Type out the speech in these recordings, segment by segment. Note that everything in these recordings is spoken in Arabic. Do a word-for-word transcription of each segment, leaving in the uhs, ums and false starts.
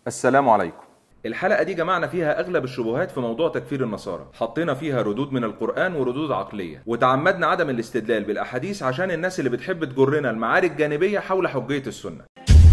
السلام عليكم. الحلقة دي جمعنا فيها أغلب الشبهات في موضوع تكفير النصارى، حطينا فيها ردود من القرآن وردود عقلية، وتعمدنا عدم الاستدلال بالأحاديث عشان الناس اللي بتحب تجرنا المعارك جانبية حول حجية السنة.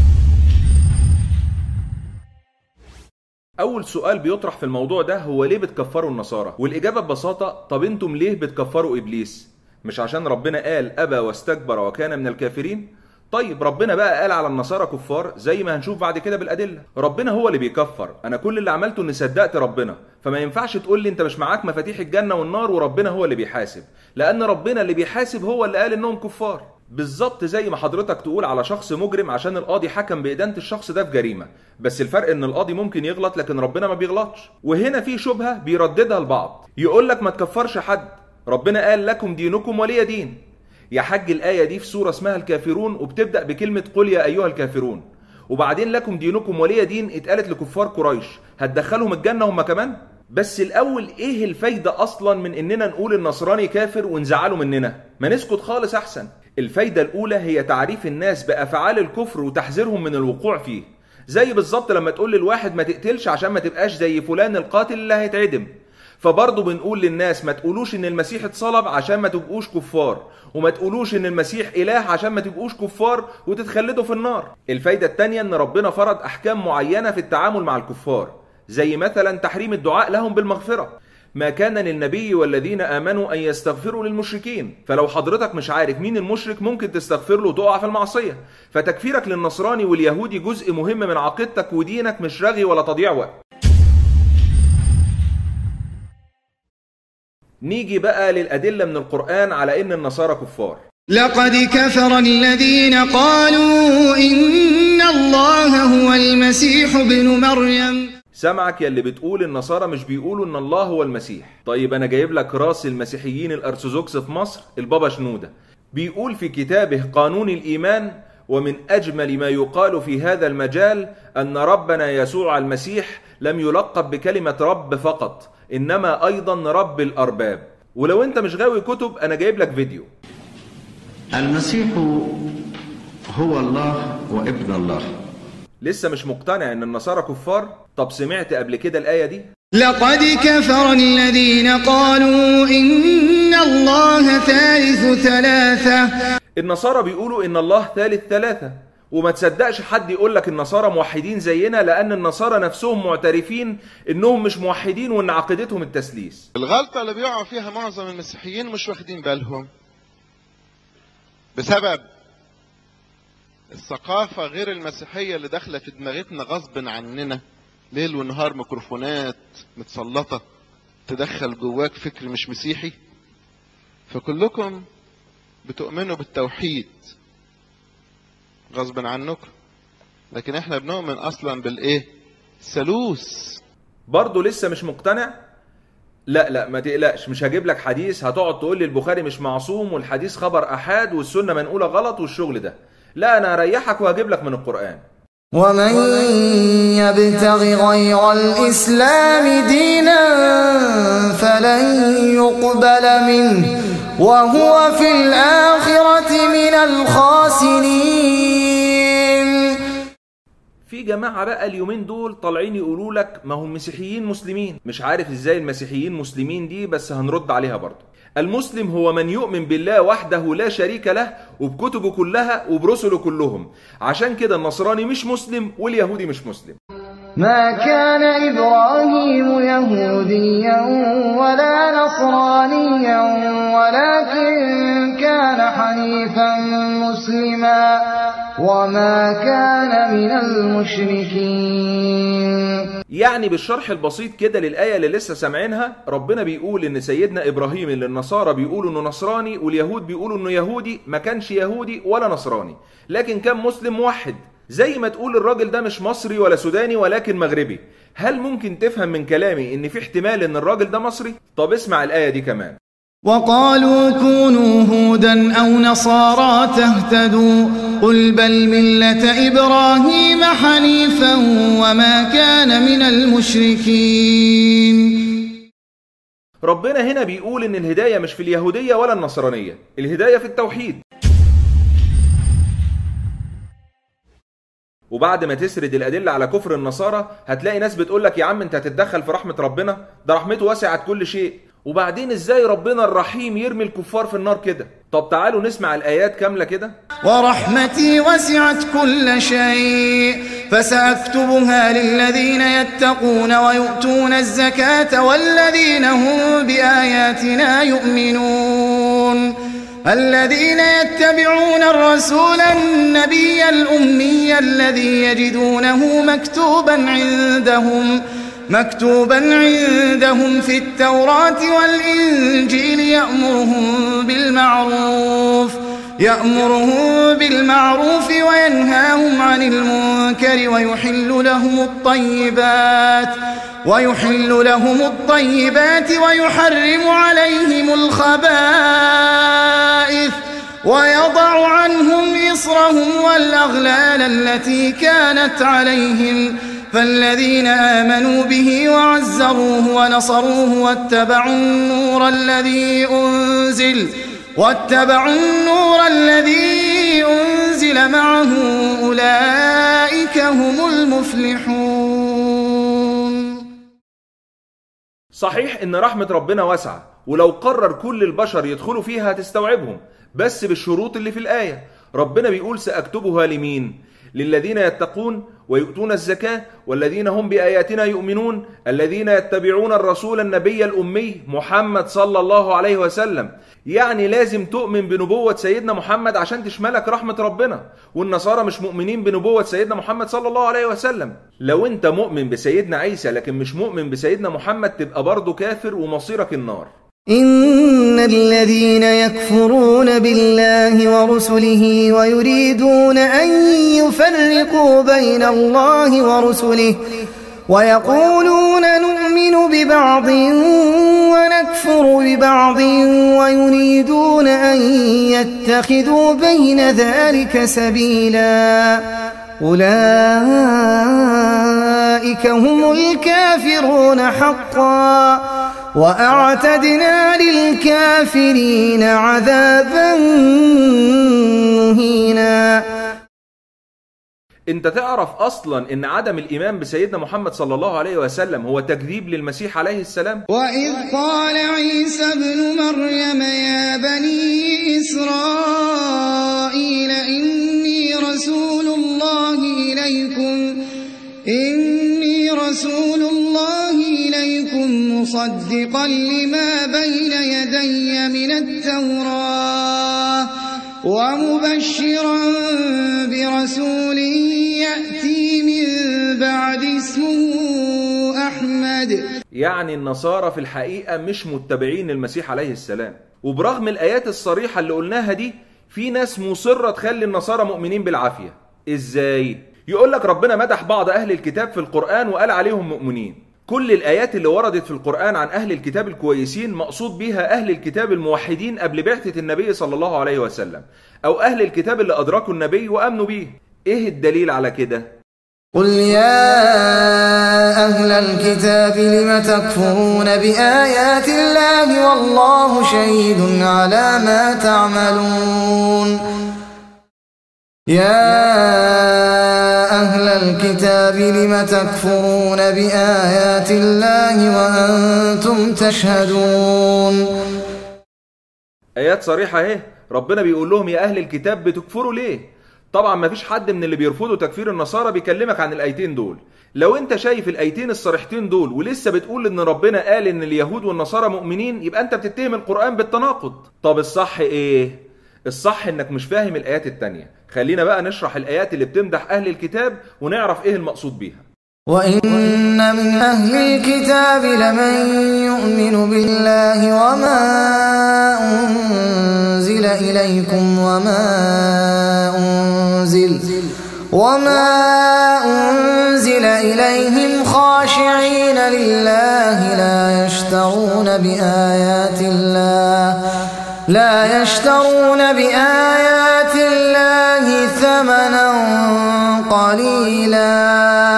أول سؤال بيطرح في الموضوع ده هو ليه بتكفروا النصارى؟ والإجابة ببساطة طب انتم ليه بتكفروا إبليس؟ مش عشان ربنا قال أبى واستكبر وكان من الكافرين؟ طيب ربنا بقى قال على النصارى كفار زي ما هنشوف بعد كده بالأدلة. ربنا هو اللي بيكفر، أنا كل اللي عملته إني صدقت ربنا، فما ينفعش تقول لي أنت مش معاك مفاتيح الجنة والنار وربنا هو اللي بيحاسب، لأن ربنا اللي بيحاسب هو اللي قال إنهم كفار. بالظبط زي ما حضرتك تقول على شخص مجرم عشان القاضي حكم بإدانة الشخص ده في جريمة، بس الفرق إن القاضي ممكن يغلط لكن ربنا ما بيغلطش. وهنا في شبهة بيرددها البعض، يقول لك ما تكفرش حد، ربنا قال لكم دينكم ولي دين. يا حج الآية دي في سورة اسمها الكافرون وبتبدأ بكلمة قل يا أيها الكافرون، وبعدين لكم دينكم ولي دين اتقالت لكفار قريش، هتدخلهم الجنة هم كمان؟ بس الأول إيه الفايدة أصلا من إننا نقول النصراني كافر ونزعله مننا؟ ما نسكت خالص أحسن. الفايدة الأولى هي تعريف الناس بأفعال الكفر وتحذيرهم من الوقوع فيه، زي بالظبط لما تقول للواحد ما تقتلش عشان ما تبقاش زي فلان القاتل اللي هيتعدم، فبرضه بنقول للناس ما تقولوش ان المسيح اتصلب عشان ما تبقوش كفار، وما تقولوش ان المسيح اله عشان ما تبقوش كفار وتتخلدوا في النار. الفايدة التانية ان ربنا فرض احكام معينة في التعامل مع الكفار، زي مثلا تحريم الدعاء لهم بالمغفرة، ما كان للنبي والذين آمنوا أن يستغفروا للمشركين، فلو حضرتك مش عارف مين المشرك ممكن تستغفر له وتقع في المعصية، فتكفيرك للنصراني واليهودي جزء مهم من عقيدتك ودينك، مش رغي ولا تضييع وقت. نيجي بقى للأدلة من القرآن على إن النصارى كفار. لقد كفر الذين قالوا إن الله هو المسيح ابن مريم. سمعك يا اللي بتقول النصارى مش بيقولوا إن الله هو المسيح. طيب أنا جايب لك راس المسيحيين الأرثوذكس في مصر البابا شنودة، بيقول في كتابه قانون الإيمان: ومن أجمل ما يقال في هذا المجال أن ربنا يسوع المسيح لم يلقب بكلمة رب فقط، إنما أيضا رب الأرباب. ولو أنت مش غاوي كتب أنا جايب لك فيديو. المسيح هو الله وابن الله. لسه مش مقتنع إن النصارى كفار؟ طب سمعت قبل كده الآية دي؟ لقد كفر الذين قالوا إن الله ثالث ثلاثة. النصارى بيقولوا إن الله ثالث ثلاثة، وما تصدقش حد يقول لك النصارى موحدين زينا، لأن النصارى نفسهم معترفين إنهم مش موحدين وإن عقيدتهم التثليث. الغلطة اللي بيقعوا فيها معظم المسيحيين مش واخدين بالهم بسبب الثقافة غير المسيحية اللي داخلة في دماغتنا غصب عننا، ليل ونهار ميكروفونات متسلطة تدخل جواك فكر مش مسيحي، فكلكم بتؤمنوا بالتوحيد غصب عنكم، لكن احنا بنؤمن اصلا بالايه؟ ثالوث. برضه لسه مش مقتنع؟ لا لا ما تقلقش، مش هجيب لك حديث هتقعد تقول لي البخاري مش معصوم والحديث خبر احاد والسنه منقوله غلط والشغل ده. لا انا هريحك وهجيب لك من القران. ومن يبتغ غير الإسلام دينا فلن يقبل منه وهو في الآخرة من الخاسرين. في جماعة بقى اليومين دول طالعين يقولوا لك ما هم مسيحيين مسلمين. مش عارف ازاي المسيحيين مسلمين دي، بس هنرد عليها برضه. المسلم هو من يؤمن بالله وحده لا شريك له وبكتبه كلها وبرسله كلهم، عشان كده النصراني مش مسلم واليهودي مش مسلم. ما كان إبراهيم يهوديا ولا نصرانيا ولكن كان حنيفا مسلما وما كان من المشركين. يعني بالشرح البسيط كده للآية اللي لسه سامعينها، ربنا بيقول إن سيدنا إبراهيم اللي النصارى بيقولوا إنه نصراني واليهود بيقولوا إنه يهودي ما كانش يهودي ولا نصراني، لكن كان مسلم موحد. زي ما تقول الراجل ده مش مصري ولا سوداني ولكن مغربي. هل ممكن تفهم من كلامي إن في احتمال إن الراجل ده مصري؟ طب اسمع الآية دي كمان. وقالوا كونوا هودا أو نصارى تهتدوا قل بل ملة إبراهيم حنيفا وما كان من المشركين. ربنا هنا بيقول إن الهداية مش في اليهودية ولا النصرانية، الهداية في التوحيد. وبعد ما تسرد الأدلة على كفر النصارى هتلاقي ناس بتقولك يا عم انت هتتدخل في رحمة ربنا، ده رحمته وسعت كل شيء. وبعدين ازاي ربنا الرحيم يرمي الكفار في النار كده؟ طب تعالوا نسمع الآيات كاملة كده. ورحمتي وسعت كل شيء فسأكتبها للذين يتقون ويؤتون الزكاة والذين هم بآياتنا يؤمنون الذين يتبعون الرسول النبي الأمي الذي يجدونه مكتوبا عندهم مكتوبا عندهم في التوراة والإنجيل يأمرهم بالمعروف يأمرهم بالمعروف وينهاهم عن المنكر ويحل لهم الطيبات ويحل لهم الطيبات ويحرم عليهم الخبائث ويضع عنهم إصرهم والأغلال التي كانت عليهم فالذين آمنوا به وعزروه ونصروه واتبعوا النور الذي أنزل واتبعوا النور الذي أنزل معه أولئك هم المفلحون. صحيح إن رحمة ربنا واسعة، ولو قرر كل البشر يدخلوا فيها هتستوعبهم، بس بالشروط اللي في الآية. ربنا بيقول سأكتبها لمين؟ للذين يتقون ويؤتون الزكاة والذين هم بآياتنا يؤمنون الذين يتبعون الرسول النبي الأمي محمد صلى الله عليه وسلم. يعني لازم تؤمن بنبوة سيدنا محمد عشان تشملك رحمة ربنا، والنصارى مش مؤمنين بنبوة سيدنا محمد صلى الله عليه وسلم. لو انت مؤمن بسيدنا عيسى لكن مش مؤمن بسيدنا محمد تبقى برضه كافر ومصيرك النار. إن الذين يكفرون بالله ورسله ويريدون أن يفرقوا بين الله ورسله ويقولون نؤمن ببعض ونكفر ببعض ويريدون أن يتخذوا بين ذلك سبيلا أولئك هم الكافرون حقا وأعتدنا للكافرين عذابا مهينا. انت تعرف اصلا ان عدم الايمان بسيدنا محمد صلى الله عليه وسلم هو تكذيب للمسيح عليه السلام؟ وإذ قال عيسى ابن مريم يا بني إسرائيل إني رسول الله إليكم إني رسول الله إليكم مصدقا لما بين يدي من التوراة ومبشرا برسول يأتي من بعد اسمه أحمد. يعني النصارى في الحقيقة مش متبعين المسيح عليه السلام، وبرغم الآيات الصريحة اللي قلناها دي في ناس مصرة تخلي النصارى مؤمنين بالعافية. إزاي؟ يقولك ربنا مدح بعض أهل الكتاب في القرآن وقال عليهم مؤمنين. كل الآيات اللي وردت في القرآن عن أهل الكتاب الكويسين مقصود بيها أهل الكتاب الموحدين قبل بعثة النبي صلى الله عليه وسلم، أو أهل الكتاب اللي أدركوا النبي وأمنوا بيه. إيه الدليل على كده؟ قل يا أهل الكتاب لم تكفرون بآيات الله والله شهيد على ما تعملون. يا أهل الكتاب لم تكفرون بآيات الله وأنتم تشهدون. آيات صريحة اهي، ربنا بيقول لهم يا أهل الكتاب بتكفروا ليه؟ طبعا مفيش حد من اللي بيرفضوا تكفير النصارى بيكلمك عن الآيتين دول. لو انت شايف الآيتين الصريحتين دول ولسه بتقول ان ربنا قال ان اليهود والنصارى مؤمنين، يبقى انت بتتهم القرآن بالتناقض. طب الصح ايه؟ الصح انك مش فاهم الآيات التانية. خلينا بقى نشرح الآيات اللي بتمدح أهل الكتاب ونعرف ايه المقصود بيها. وإن من أهل الكتاب لمن يؤمن بالله وما أنزل إليكم وما أنزل وما أنزل إليهم خاشعين لله لا يشترون بآيات الله لا يشترون بآيات الله ثمنا قليلا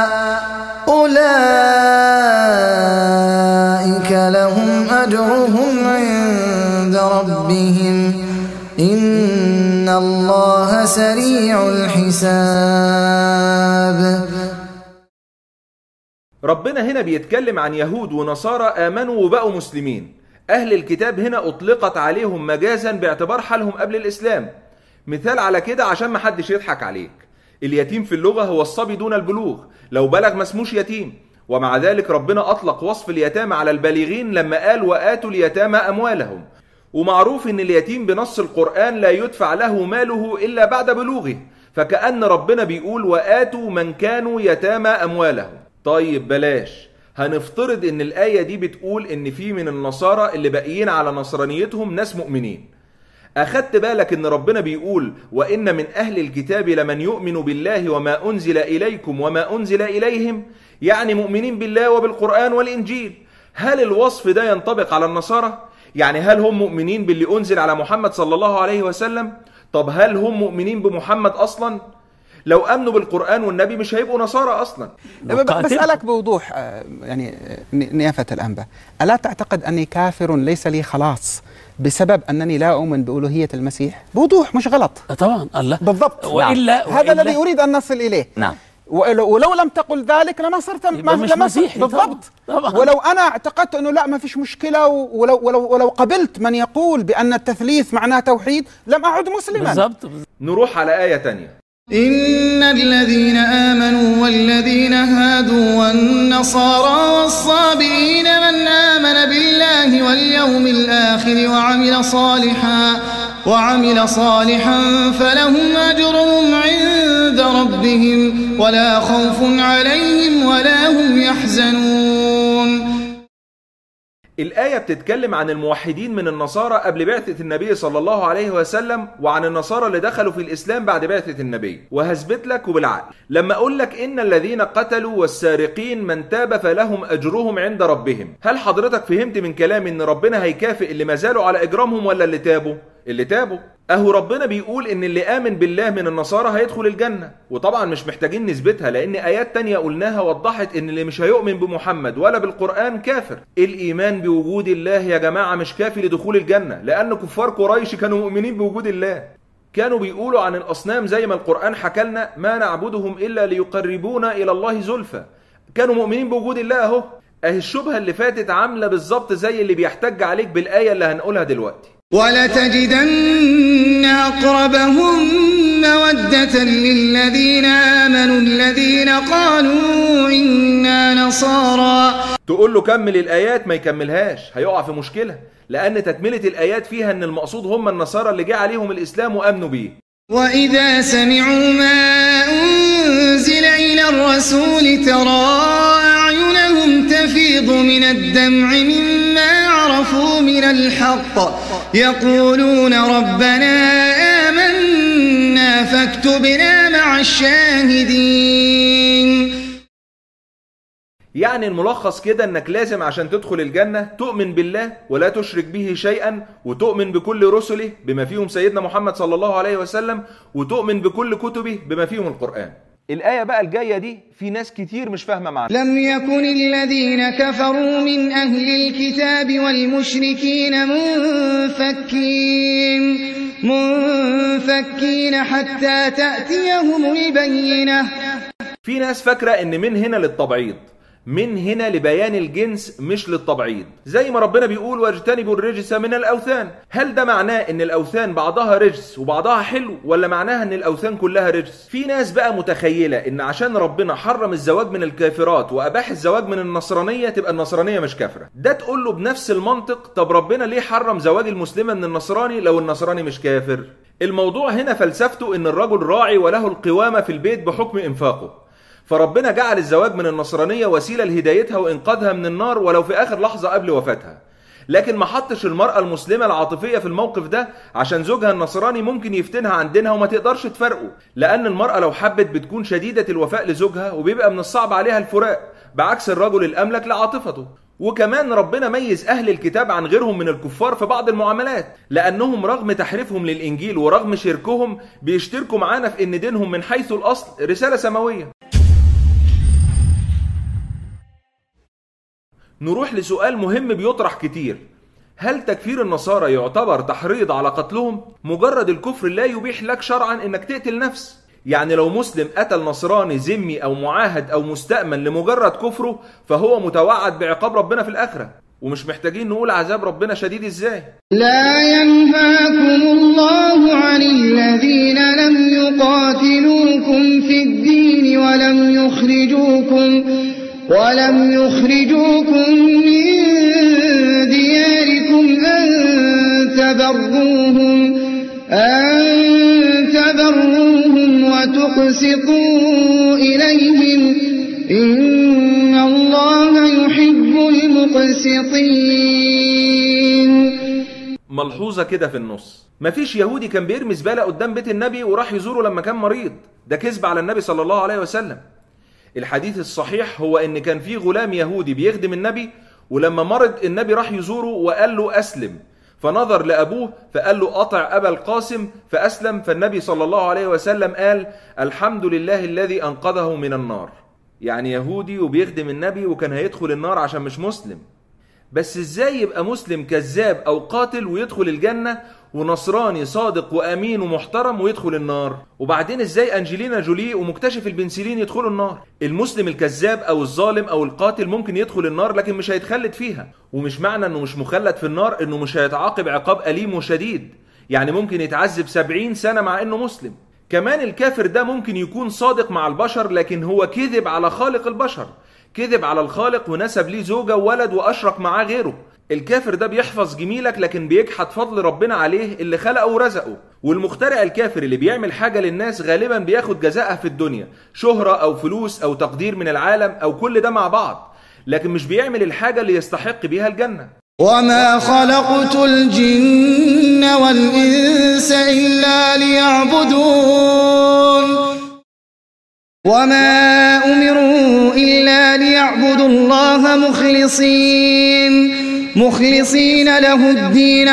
أولئك لهم أجرهم عند ربهم إن الله سريع الحساب. ربنا هنا بيتكلم عن يهود ونصارى آمنوا وبقوا مسلمين. أهل الكتاب هنا أطلقت عليهم مجازا باعتبار حالهم قبل الإسلام. مثال على كده عشان ما حدش يضحك عليك، اليتيم في اللغة هو الصبي دون البلوغ، لو بلغ ما اسموش يتيم. ومع ذلك ربنا أطلق وصف اليتامى على البالغين لما قال وآتوا اليتامى أموالهم. ومعروف ان اليتيم بنص القرآن لا يدفع له ماله إلا بعد بلوغه، فكأن ربنا بيقول وآتوا من كانوا يتامى أموالهم. طيب بلاش، هنفترض ان الآية دي بتقول ان في من النصارى اللي باقيين على نصرانيتهم ناس مؤمنين. أخدت بالك ان ربنا بيقول وإن من أهل الكتاب لمن يؤمن بالله وما أنزل إليكم وما أنزل إليهم، يعني مؤمنين بالله وبالقرآن والإنجيل. هل الوصف ده ينطبق على النصارى؟ يعني هل هم مؤمنين باللي أنزل على محمد صلى الله عليه وسلم؟ طب هل هم مؤمنين بمحمد أصلا؟ لو أمنوا بالقرآن والنبي مش هيبقوا نصارى أصلا. بسألك بوضوح يعني نيافة الأنبا، ألا تعتقد أني كافر ليس لي خلاص بسبب أنني لا أؤمن بألوهية المسيح؟ بوضوح مش غلط. طبعا الله بالضبط. وإلا نعم. هذا الذي أريد أن نصل إليه. نعم. ولو, ولو لم تقل ذلك لما صرت مش مسيحي. بالضبط. طبعا. ولو أنا اعتقدت أنه لا ما فيش مشكلة، ولو, ولو, ولو قبلت من يقول بأن التثليث معناه توحيد لم أعد مسلما. بالضبط. نروح على آية تانية. إن الذين آمنوا والذين هادوا والنصارى والصابئين من آمن بالله واليوم الآخر وعمل صالحا وعمل صالحا فلهم أجرهم عند ربهم ولا خوف عليهم ولا هم يحزنون. الآية بتتكلم عن الموحدين من النصارى قبل بعثة النبي صلى الله عليه وسلم، وعن النصارى اللي دخلوا في الإسلام بعد بعثة النبي. وهثبت لك وبالعقل لما أقول لك إن الذين قتلوا والسارقين من تاب فلهم أجرهم عند ربهم. هل حضرتك فهمت من كلامي إن ربنا هيكافئ اللي ما زالوا على إجرامهم ولا اللي تابوا؟ اللي تابوا. أهو ربنا بيقول إن اللي آمن بالله من النصارى هيدخل الجنة، وطبعا مش محتاجين نثبتها لأن آيات تانية قلناها وضحت إن اللي مش هيؤمن بمحمد ولا بالقرآن كافر. الإيمان بوجود الله يا جماعة مش كافي لدخول الجنة، لأن كفار قريش كانوا مؤمنين بوجود الله. كانوا بيقولوا عن الأصنام زي ما القرآن حكالنا ما نعبدهم إلا ليقربونا إلى الله زلفى. كانوا مؤمنين بوجود الله أهو. أهي الشبهة اللي فاتت عاملة بالظبط زي اللي بيحتج عليك بالآية اللي هنقولها دلوقتي. ولتجدن أقربهم مودة للذين آمنوا الذين قالوا إنا نصارى. تقول له كمل الآيات ما يكملهاش، هيقع في مشكلة، لأن تكملة الآيات فيها أن المقصود هم النصارى اللي جاء عليهم الإسلام وأمنوا بيه. وإذا سمعوا ما أنزل إلى الرسول ترى أعينهم تفيض من الدمع مما عرفوا من الحق يقولون ربنا آمنا فاكتبنا مع الشاهدين. يعني الملخص كده انك لازم عشان تدخل الجنة تؤمن بالله ولا تشرك به شيئا، وتؤمن بكل رسله بما فيهم سيدنا محمد صلى الله عليه وسلم، وتؤمن بكل كتبه بما فيهم القرآن. الآية بقى الجاية دي في ناس كتير مش فاهمة معناها. لم يكن الذين كفروا من أهل الكتاب والمشركين منفكين منفكين حتى تأتيهم البينة. في ناس فاكرة ان من هنا للتبعيض، من هنا لبيان الجنس مش للتبعيض، زي ما ربنا بيقول واجتنبوا الرجس من الأوثان. هل ده معناه ان الأوثان بعضها رجس وبعضها حلو، ولا معناها ان الأوثان كلها رجس؟ في ناس بقى متخيلة ان عشان ربنا حرم الزواج من الكافرات وأباح الزواج من النصرانية تبقى النصرانية مش كافرة. ده تقول له بنفس المنطق طب ربنا ليه حرم زواج المسلمة من النصراني لو النصراني مش كافر؟ الموضوع هنا فلسفته ان الرجل راعي وله القوامة في البيت بحكم انفاقه، فربنا جعل الزواج من النصرانية وسيلة لهدايتها وإنقاذها من النار ولو في آخر لحظة قبل وفاتها. لكن ما حطش المرأة المسلمة العاطفية في الموقف ده عشان زوجها النصراني ممكن يفتنها عن دينها وما تقدرش تفرقه، لأن المرأة لو حبت بتكون شديدة الوفاء لزوجها وبيبقى من الصعب عليها الفراق، بعكس الرجل الأملك لعاطفته. وكمان ربنا ميز أهل الكتاب عن غيرهم من الكفار في بعض المعاملات، لأنهم رغم تحريفهم للإنجيل ورغم شركهم بيشتركوا معانا في إن دينهم من حيث الأصل رسالة سماوية. نروح لسؤال مهم بيطرح كتير، هل تكفير النصارى يعتبر تحريض على قتلهم؟ مجرد الكفر لا يبيح لك شرعا انك تقتل نفس. يعني لو مسلم قتل نصراني ذمي أو معاهد أو مستأمن لمجرد كفره فهو متوعد بعقاب ربنا في الآخرة، ومش محتاجين نقول عذاب ربنا شديد إزاي. لا ينهاكم الله عن الذين لم يقاتلوكم في الدين ولم يخرجوكم ولم يخرجوكم من دياركم أن تبروهم أن تبروهم وتقسطوا إليهم إن الله يحب المقسطين. ملحوظة كده في النص، مفيش يهودي كان بيرمي زبالة قدام بيت النبي وراح يزوره لما كان مريض، ده كذب على النبي صلى الله عليه وسلم. الحديث الصحيح هو ان كان في غلام يهودي بيخدم النبي، ولما مرض النبي راح يزوره وقال له أسلم، فنظر لأبوه فقال له أطع أبا القاسم فأسلم. فالنبي صلى الله عليه وسلم قال الحمد لله الذي أنقذه من النار. يعني يهودي وبيخدم النبي وكان هيدخل النار عشان مش مسلم. بس ازاي يبقى مسلم كذاب أو قاتل ويدخل الجنة، ونصراني صادق وأمين ومحترم ويدخل النار؟ وبعدين ازاي أنجلينا جولي ومكتشف البنسلين يدخلوا النار؟ المسلم الكذاب أو الظالم أو القاتل ممكن يدخل النار لكن مش هيتخلد فيها، ومش معنى انه مش مخلد في النار انه مش هيتعاقب عقاب أليم وشديد، يعني ممكن يتعذب سبعين سنة مع انه مسلم. كمان الكافر ده ممكن يكون صادق مع البشر لكن هو كذب على خالق البشر، كذب على الخالق ونسب ليه زوجة وولد وأشرك معاه غيره. الكافر ده بيحفظ جميلك لكن بيجحد فضل ربنا عليه اللي خلقه ورزقه. والمخترع الكافر اللي بيعمل حاجة للناس غالبا بياخد جزاءها في الدنيا، شهرة أو فلوس أو تقدير من العالم أو كل ده مع بعض، لكن مش بيعمل الحاجة اللي يستحق بيها الجنة. وما خلقت الجن والإنس إلا ليعبدون وما أمروا إلا ليعبدوا الله مخلصين مخلصين له الدين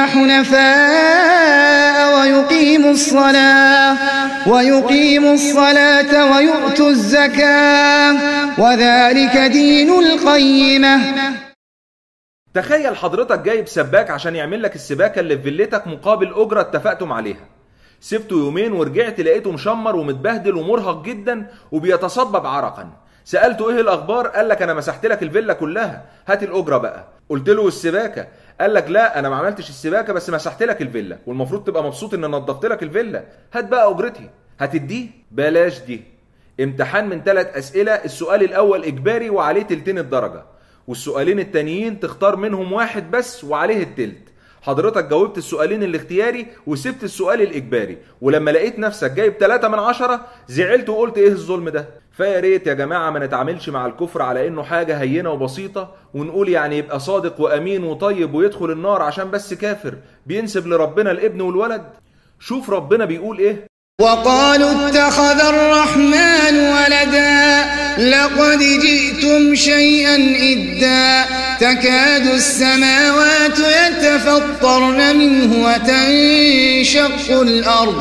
حنفاء ويقيموا الصلاة ويقيموا الصلاة ويؤتوا الزكاة وذلك دين القيمة. تخيل حضرتك جايب سباك عشان يعمل لك السباكة اللي في فيلتك مقابل أجرة اتفقتم عليها، سبته يومين ورجعت لقيته مشمر ومتبهدل ومرهق جدا وبيتصبب عرقا. سألته ايه الأخبار؟ قال لك أنا مسحت لك الفيلا كلها، هات الأجرة بقى. قلت له السباكة؟ قال لك لا أنا ما عملتش السباكة بس مسحت لك الفيلا، والمفروض تبقى مبسوط إن نظفت لك الفيلا، هات بقى أجرتي. هتديه؟ بلاش دي. امتحان من ثلاث أسئلة، السؤال الأول إجباري وعليه تلتين الدرجة، والسؤالين التانيين تختار منهم واحد بس وعليه التلت. حضرتك جاوبت السؤالين الاختياري وسبت السؤال الإجباري، ولما لقيت نفسك جايب ثلاثة من عشرة زعلت وقلت ايه الظلم ده؟ فيا ريت يا جماعة ما نتعاملش مع الكفر على انه حاجة هينة وبسيطة ونقول يعني يبقى صادق وأمين وطيب ويدخل النار عشان بس كافر بينسب لربنا الابن والولد. شوف ربنا بيقول ايه: وقالوا اتخذ الرحمن ولدا لقد جئتم شيئا إدا تكاد السماوات يتفطرن منه وتنشق الأرض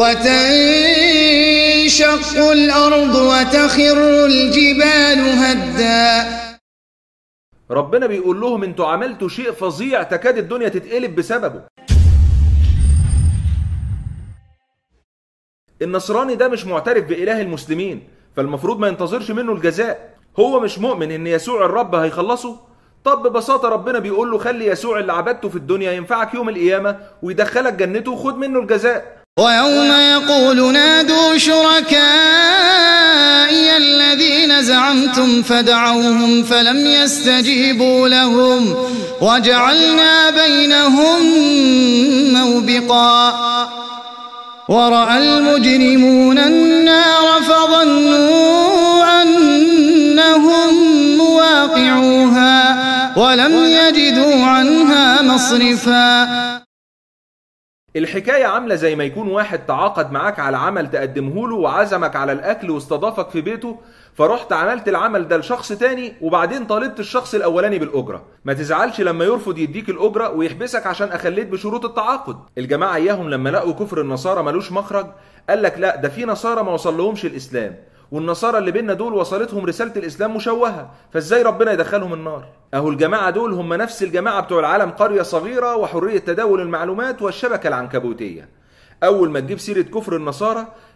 وتنشق الأرض وتخر الجبال هدا. ربنا بيقول لهم انتوا عملتوا شيء فظيع تكاد الدنيا تتقلب بسببه. النصراني ده مش معترف بإله المسلمين، فالمفروض ما ينتظرش منه الجزاء. هو مش مؤمن ان يسوع الرب هيخلصه. طب ببساطة ربنا بيقول له خلي يسوع اللي عبدته في الدنيا ينفعك يوم القيامة ويدخلك جنته وخد منه الجزاء. ويوم يقول نادوا شركائي الذين زعمتم فدعوهم فلم يستجيبوا لهم وجعلنا بينهم موبقا ورأى المجرمون النار فظنوا أنهم مواقعوها ولم يجدوا عنها مصرفا. الحكاية عاملة زي ما يكون واحد تعاقد معاك على عمل تقدمه له وعزمك على الأكل واستضافك في بيته، فرحت عملت العمل ده لشخص تاني وبعدين طالبت الشخص الأولاني بالأجرة. ما تزعلش لما يرفض يديك الأجرة ويحبسك عشان أخليت بشروط التعاقد. الجماعة إياهم لما لقوا كفر النصارى ملوش مخرج قال لك لا ده في نصارى ما وصل لهمش الإسلام، والنصارى اللي بيننا دول وصلتهم رسالة الإسلام مشوهة، فازاي ربنا يدخلهم النار؟ أهو الجماعة دول هم نفس الجماعة بتوع العالم قرية صغيرة وحرية تداول المعلومات والشبكة العنكبوتية. أول ما تجيب سيرة كفر النصارى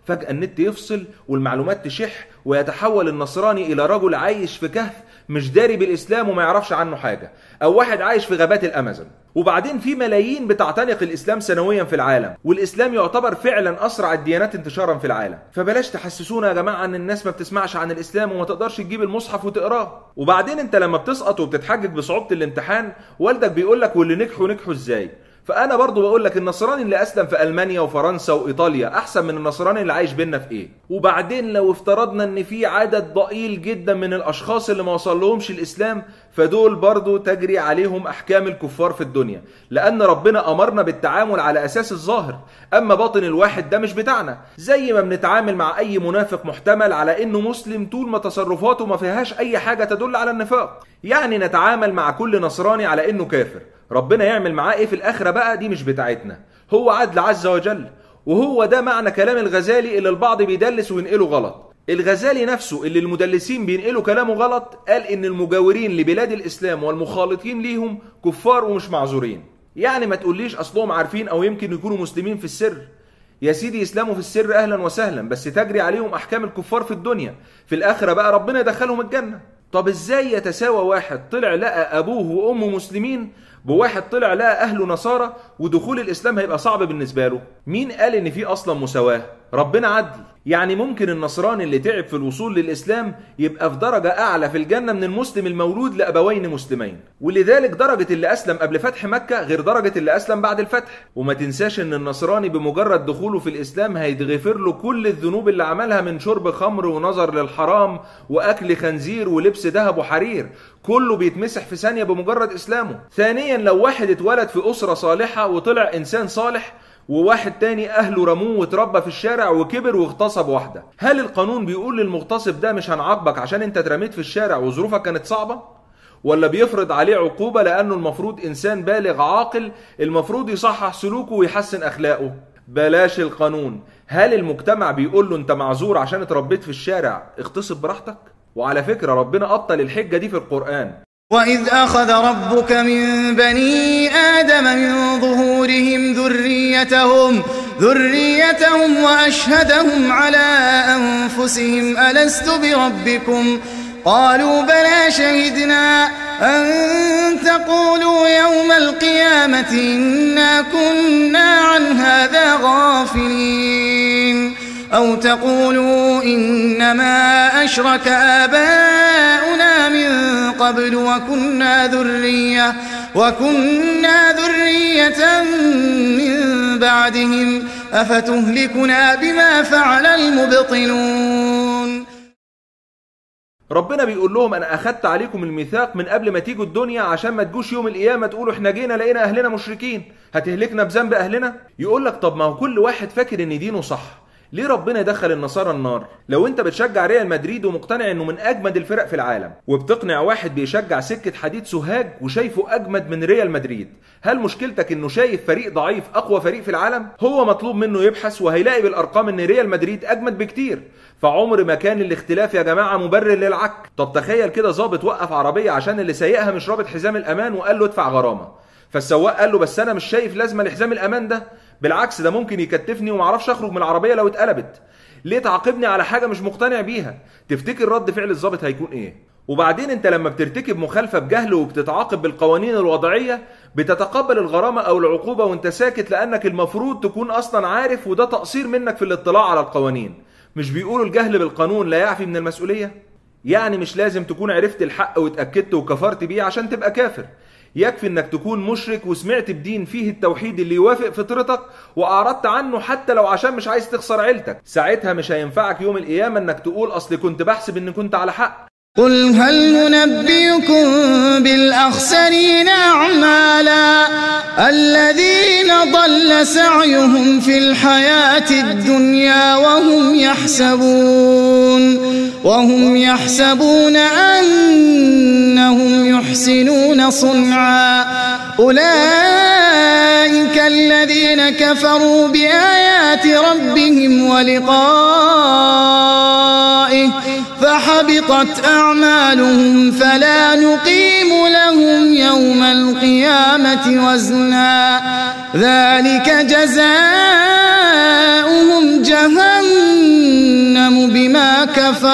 فجأة النت يفصل والمعلومات تشح ويتحول النصراني إلى رجل عايش في كهف مش داري بالإسلام وما يعرفش عنه حاجة، أو واحد عايش في غابات الأمازون. وبعدين في ملايين بتعتنق الإسلام سنويا في العالم، والإسلام يعتبر فعلا أسرع الديانات انتشارا في العالم. فبلاش تحسسونا يا جماعة أن الناس ما بتسمعش عن الإسلام وما تقدرش تجيب المصحف وتقراه. وبعدين أنت لما بتسقط وبتتحجج بصعوبة الامتحان والدك بيقولك واللي نجحوا نجحوا إزاي. فأنا برضو بقولك النصراني اللي أسلم في ألمانيا وفرنسا وإيطاليا أحسن من النصراني اللي عايش بينا في إيه؟ وبعدين لو افترضنا أن في عدد ضئيل جدا من الأشخاص اللي ما وصلهمش الإسلام، فدول برضو تجري عليهم أحكام الكفار في الدنيا، لأن ربنا أمرنا بالتعامل على أساس الظاهر، أما باطن الواحد ده مش بتاعنا. زي ما بنتعامل مع أي منافق محتمل على إنه مسلم طول ما تصرفاته ما فيهاش أي حاجة تدل على النفاق. يعني نتعامل مع كل نصراني على إنه كافر، ربنا يعمل معاه ايه في الاخره بقى دي مش بتاعتنا، هو عدل عز وجل. وهو ده معنى كلام الغزالي اللي البعض بيدلس وينقله غلط. الغزالي نفسه اللي المدلسين بينقلوا كلامه غلط قال ان المجاورين لبلاد الاسلام والمخالطين ليهم كفار ومش معذورين. يعني ما تقوليش اصلهم عارفين او يمكن يكونوا مسلمين في السر. يا سيدي يسلموا في السر اهلا وسهلا، بس تجري عليهم احكام الكفار في الدنيا، في الاخره بقى ربنا يدخلهم الجنه. طب ازاي يتساوى واحد طلع لقى ابوه وامه مسلمين بواحد طلع لقى اهله نصارى ودخول الاسلام هيبقى صعب بالنسبه له؟ مين قال ان في اصلا مساواه؟ ربنا عدل. يعني ممكن النصراني اللي تعب في الوصول للاسلام يبقى في درجه اعلى في الجنه من المسلم المولود لابوين مسلمين، ولذلك درجه اللي اسلم قبل فتح مكه غير درجه اللي اسلم بعد الفتح. وما تنساش ان النصراني بمجرد دخوله في الاسلام هيتغفر له كل الذنوب اللي عملها من شرب خمر ونظر للحرام واكل خنزير ولبس ذهب وحرير، كله بيتمسح في ثانيه بمجرد اسلامه. ثانيا لو واحد اتولد في اسره صالحه وطلع انسان صالح، وواحد تاني اهله رموه واتربى في الشارع وكبر واغتصب واحده، هل القانون بيقول للمغتصب ده مش هنعاقبك عشان انت اترميت في الشارع وظروفك كانت صعبه؟ ولا بيفرض عليه عقوبه لانه المفروض انسان بالغ عاقل المفروض يصحح سلوكه ويحسن اخلاقه؟ بلاش القانون. هل المجتمع بيقول له انت معذور عشان اتربيت في الشارع اغتصب براحتك؟ وعلى فكره ربنا ابطل الحجه دي في القران. وإذ أخذ ربك من بني آدم من ظهورهم ذريتهم ذريتهم وأشهدهم على أنفسهم ألست بربكم قالوا بلى شهدنا أن تقولوا يوم القيامة إنا كنا عن هذا غافلين أو تقولوا إنما أشرك آباؤنا من قبل وكنا ذرية وكنا ذرية من بعدهم أفتهلكنا بما فعل المبطلون. ربنا بيقول لهم انا اخدت عليكم الميثاق من قبل ما تيجوا الدنيا عشان ما تجوش يوم القيامه تقولوا احنا جينا لقينا اهلنا مشركين، هتهلكنا بذنب اهلنا؟ يقول لك طب ما هو كل واحد فاكر ان دينه صح، ليه ربنا دخل النصارى النار؟ لو انت بتشجع ريال مدريد ومقتنع انه من اجمد الفرق في العالم، وبتقنع واحد بيشجع سكة حديد سوهاج وشايفه اجمد من ريال مدريد، هل مشكلتك انه شايف فريق ضعيف اقوى فريق في العالم؟ هو مطلوب منه يبحث وهيلاقي بالارقام ان ريال مدريد اجمد بكتير. فعمر ما كان الاختلاف يا جماعة مبرر للعك. طب تخيل كده ضابط وقف عربية عشان اللي سايقها مش رابط حزام الامان وقال له ادفع غرامة، فالسواق قال له بس انا مش شايف لازمه لحزام الامان ده، بالعكس ده ممكن يكتفني ومعرفش اخرج من العربيه لو اتقلبت، ليه تعاقبني على حاجه مش مقتنع بيها؟ تفتكر رد فعل الضابط هيكون ايه؟ وبعدين انت لما بترتكب مخالفه بجهل وبتتعاقب بالقوانين الوضعيه بتتقبل الغرامه او العقوبه وانت ساكت، لانك المفروض تكون اصلا عارف وده تقصير منك في الاطلاع على القوانين. مش بيقولوا الجهل بالقانون لا يعفي من المسؤوليه؟ يعني مش لازم تكون عرفت الحق واتاكدت وكفرت بيه عشان تبقى كافر، يكفي انك تكون مشرك وسمعت بدين فيه التوحيد اللي يوافق فطرتك واعرضت عنه حتى لو عشان مش عايز تخسر عيلتك، ساعتها مش هينفعك يوم القيامة انك تقول اصل كنت بحسب ان كنت على حق. قل هل ننبئكم بالأخسرين أعمالا الذين ضل سعيهم في الحياة الدنيا وهم يحسبون وهم يحسبون أنهم يحسنون صنعا أولئك الذين كفروا بآيات ربهم ولقائه فحبطت أعمالهم فلا نقيم لهم يوم القيامة وزنا ذلك جزاؤهم جهنم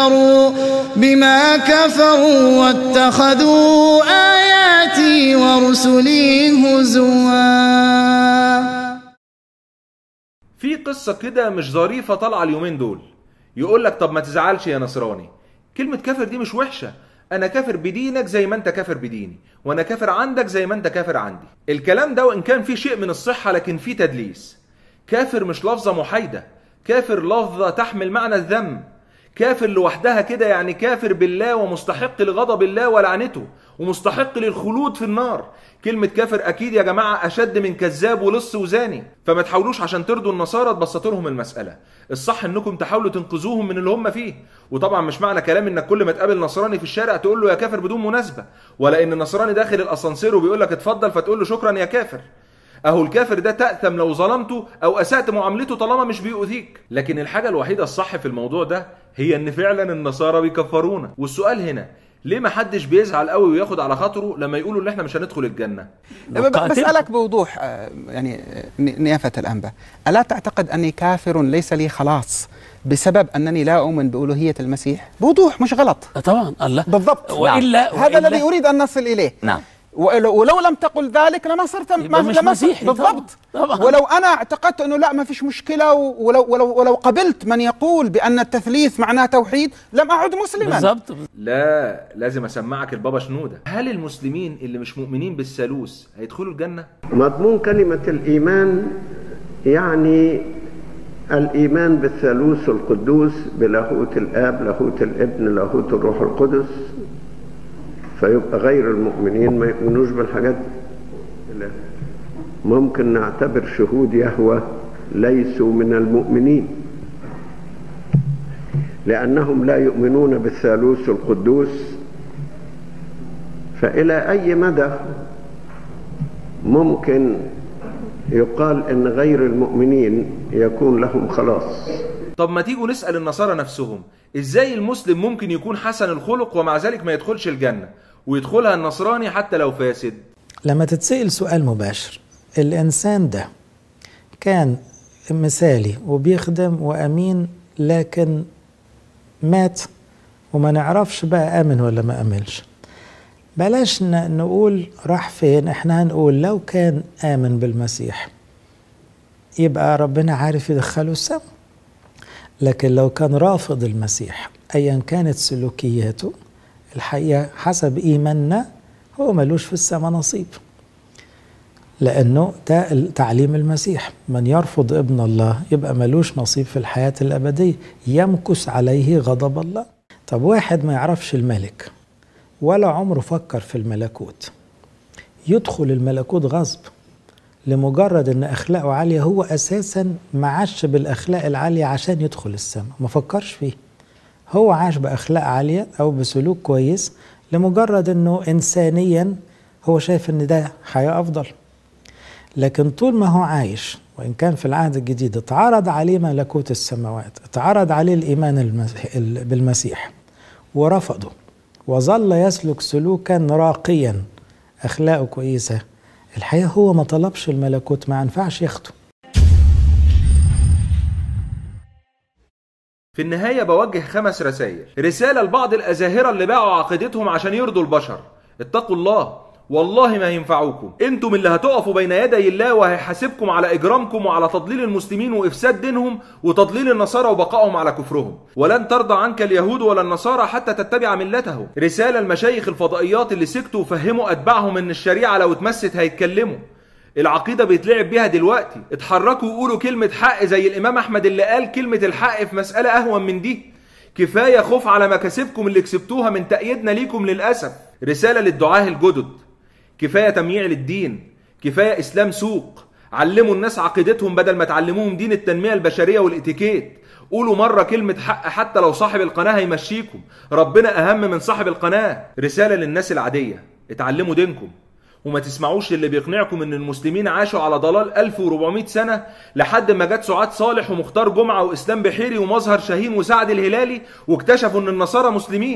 كفروا بما كفروا واتخذوا آياتي ورسلي هزوا. في قصة كده مش ظريفة طالعة اليومين دول، يقول لك طب ما تزعلش يا نصراني، كلمة كافر دي مش وحشة، أنا كافر بدينك زي ما أنت كافر بديني، وأنا كافر عندك زي ما أنت كافر عندي. الكلام ده وإن كان فيه شيء من الصحة لكن فيه تدليس. كافر مش لفظة محايدة، كافر لفظة تحمل معنى الذم. كافر لوحدها كده يعني كافر بالله ومستحق لغضب الله ولعنته ومستحق للخلود في النار. كلمة كافر أكيد يا جماعة أشد من كذاب ولص وزاني. فما تحاولوش عشان ترضوا النصارى تبسطوا لهم المسألة. الصح إنكم تحاولوا تنقذوهم من اللي هم فيه. وطبعا مش معنى كلام إنك كل ما تقابل نصراني في الشارع تقول له يا كافر بدون مناسبة، ولا إن النصراني داخل الأسانسير وبيقول لك اتفضل فتقول له شكرا يا كافر. أهو الكافر ده تأثم لو ظلمته أو أسأت معاملته طالما مش بيؤذيك. لكن الحاجة الوحيدة الصح في الموضوع ده هي إن فعلا النصارى بيكفرونا. والسؤال هنا ليه ما حدش بيزعل قوي وياخد على خاطره لما يقولوا ان احنا مش هندخل الجنة؟ بسألك بوضوح يعني نيافة الأنبا، ألا تعتقد أني كافر ليس لي خلاص بسبب أنني لا أؤمن بألوهية المسيح؟ بوضوح مش غلط. طبعا الله بالضبط. وإلا هذا الذي أريد أن نصل إليه. نعم. ولو, ولو لم تقل ذلك لما صرت مش مسيحي. بالضبط. طبعا. ولو أنا اعتقدت أنه لا ما فيش مشكلة، ولو, ولو, ولو قبلت من يقول بأن التثليث معناه توحيد لم أعد مسلما. بالضبط. لا لازم أسمعك البابا شنودة. هل المسلمين اللي مش مؤمنين بالثالوث هيدخلوا الجنة؟ مضمون كلمة الإيمان يعني الإيمان بالثالوث القدوس بلاهوت الآب لاهوت الابن لاهوت الروح القدس، فيبقى غير المؤمنين ما يؤمنوش بالحاجات دي. ممكن نعتبر شهود يهوه ليسوا من المؤمنين لأنهم لا يؤمنون بالثالوث القدوس. فإلى أي مدى ممكن يقال إن غير المؤمنين يكون لهم خلاص؟ طب ما تيجوا نسأل النصارى نفسهم، إزاي المسلم ممكن يكون حسن الخلق ومع ذلك ما يدخلش الجنة ويدخلها النصراني حتى لو فاسد؟ لما تتسأل سؤال مباشر، الإنسان ده كان مثالي وبيخدم وأمين لكن مات وما نعرفش بقى آمن ولا ما آمنش، بلاش نقول راح فين، احنا هنقول لو كان آمن بالمسيح يبقى ربنا عارف يدخله السماء. لكن لو كان رافض المسيح أيا كانت سلوكياته، الحقيقة حسب إيماننا هو ملوش في السماء نصيب، لأنه ده تعليم المسيح، من يرفض ابن الله يبقى ملوش نصيب في الحياة الأبدية، يمكث عليه غضب الله. طب واحد ما يعرفش الملك ولا عمره فكر في الملكوت، يدخل الملكوت غصب لمجرد ان اخلاقه عالية، هو اساسا ما عاش بالاخلاق العالية عشان يدخل السماء، ما فكرش فيه، هو عاش باخلاق عالية او بسلوك كويس لمجرد انه انسانيا هو شايف ان ده حياة افضل. لكن طول ما هو عايش، وان كان في العهد الجديد اتعرض عليه ملكوت السماوات، اتعرض عليه الايمان بالمسيح ورفضه وظل يسلك سلوكا راقيا اخلاقه كويسة، الحقيقة هو ما طلبش الملكوت، ما ينفعش ياخده. في النهاية بوجه خمس رسائل. رسالة لبعض الأزاهرة اللي باعوا عقيدتهم عشان يرضوا البشر، اتقوا الله، والله ما ينفعوكم، انتم اللي هتقفوا بين يدي الله وهيحاسبكم على إجرامكم وعلى تضليل المسلمين وإفساد دينهم وتضليل النصارى وبقائهم على كفرهم. ولن ترضى عنك اليهود ولا النصارى حتى تتبع ملتهم. رسالة المشايخ الفضائيات اللي سكتوا وفهموا أتباعهم ان الشريعة لو اتمست هيتكلموا. العقيدة بيتلعب بيها دلوقتي، اتحركوا وقولوا كلمة حق زي الإمام أحمد اللي قال كلمة الحق في مسألة أهون من دي. كفاية خوف على مكاسبكم اللي كسبتوها من تأييدنا ليكم للأسف. رسالة للدعاة الجدد، كفاية تمييع للدين، كفاية إسلام سوق، علموا الناس عقيدتهم بدل ما تعلموهم دين التنمية البشرية والإتيكيت. قولوا مرة كلمة حق حتى لو صاحب القناة هيمشيكم، ربنا أهم من صاحب القناة. رسالة للناس العادية، اتعلموا دينكم وما تسمعوش اللي بيقنعكم ان المسلمين عاشوا على ضلال ألف وأربعمائة سنة لحد ما جت سعاد صالح ومختار جمعة وإسلام بحيري ومظهر شاهين وسعد الهلالي واكتشفوا ان النصارى مسلمين.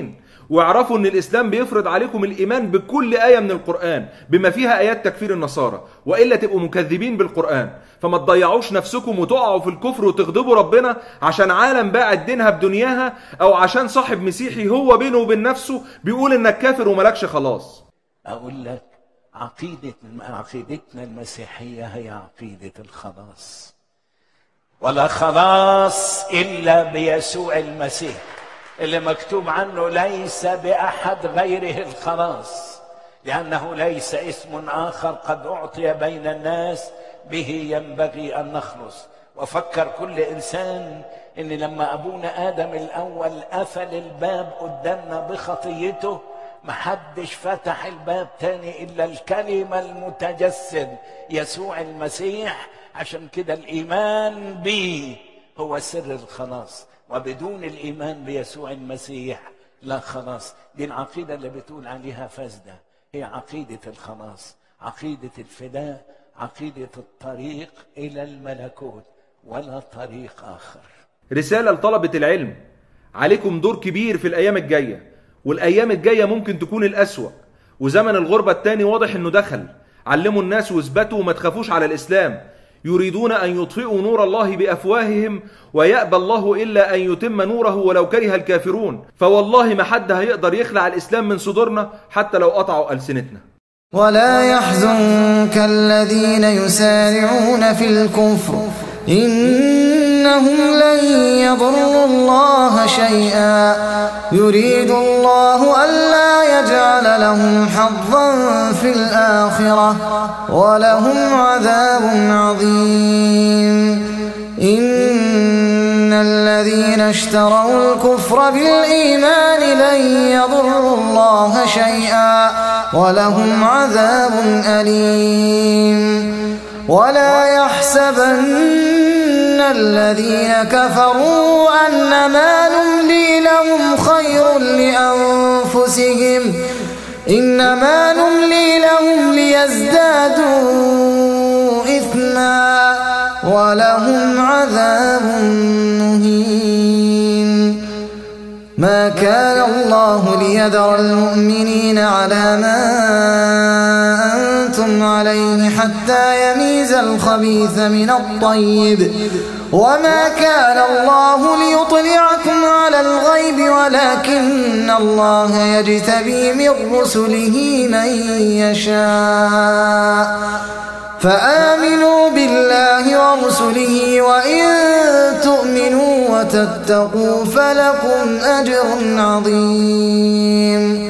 واعرفوا ان الاسلام بيفرض عليكم الايمان بكل آية من القرآن بما فيها آيات تكفير النصارى، وإلا تبقوا مكذبين بالقرآن. فما تضيعوش نفسكم وتقعوا في الكفر وتغضبوا ربنا عشان عالم باع دينها بدنياها، او عشان صاحب مسيحي هو بينه وبين نفسه بيقول انك كافر وملكش خلاص. اقول لك عقيدة عقيدتنا المسيحية هي عقيدة الخلاص، ولا خلاص إلا بيسوع المسيح اللي مكتوب عنه ليس بأحد غيره الخلاص، لأنه ليس اسم آخر قد أعطي بين الناس به ينبغي أن نخلص. وفكر كل إنسان إن لما أبونا آدم الأول قفل الباب قدامنا بخطيته، محدش فتح الباب تاني إلا الكلمة المتجسد يسوع المسيح. عشان كده الإيمان به هو سر الخلاص، وبدون الإيمان بيسوع المسيح لا خلاص. دي العقيدة اللي بتقول عليها فاسدة، هي عقيدة الخلاص، عقيدة الفداء، عقيدة الطريق إلى الملكوت ولا طريق آخر. رسالة لطلبة العلم، عليكم دور كبير في الأيام الجاية، والأيام الجاية ممكن تكون الأسوأ، وزمن الغربة التاني واضح إنه دخل. علموا الناس واثبتوا وما تخافوش على الإسلام. يريدون أن يطفئوا نور الله بأفواههم ويأبى الله إلا أن يتم نوره ولو كره الكافرون. فوالله ما حد هيقدر يخلع الإسلام من صدورنا حتى لو قطعوا ألسنتنا. ولا يحزنك الذين يسارعون في الكفر إنهم لن يضروا الله شيئا يريد الله ألا يجعل لهم حظا في الآخرة ولهم عذاب عظيم. إن الذين اشتروا الكفر بالإيمان لن يضروا الله شيئا ولهم عذاب أليم. ولا يحسبن الذين كفروا أنما نملي لهم خير لأنفسهم إنما نملي لهم ليزدادوا إثما ولهم عذاب مهين. ما كان الله ليذر المؤمنين على ما أنتم عليه حتى يميز الخبيث من الطيب وما كان الله ليطلعكم على الغيب ولكن الله يجتبي من رسله من يشاء فآمنوا بالله ورسله وإن تؤمنوا وتتقوا فلكم أجر عظيم.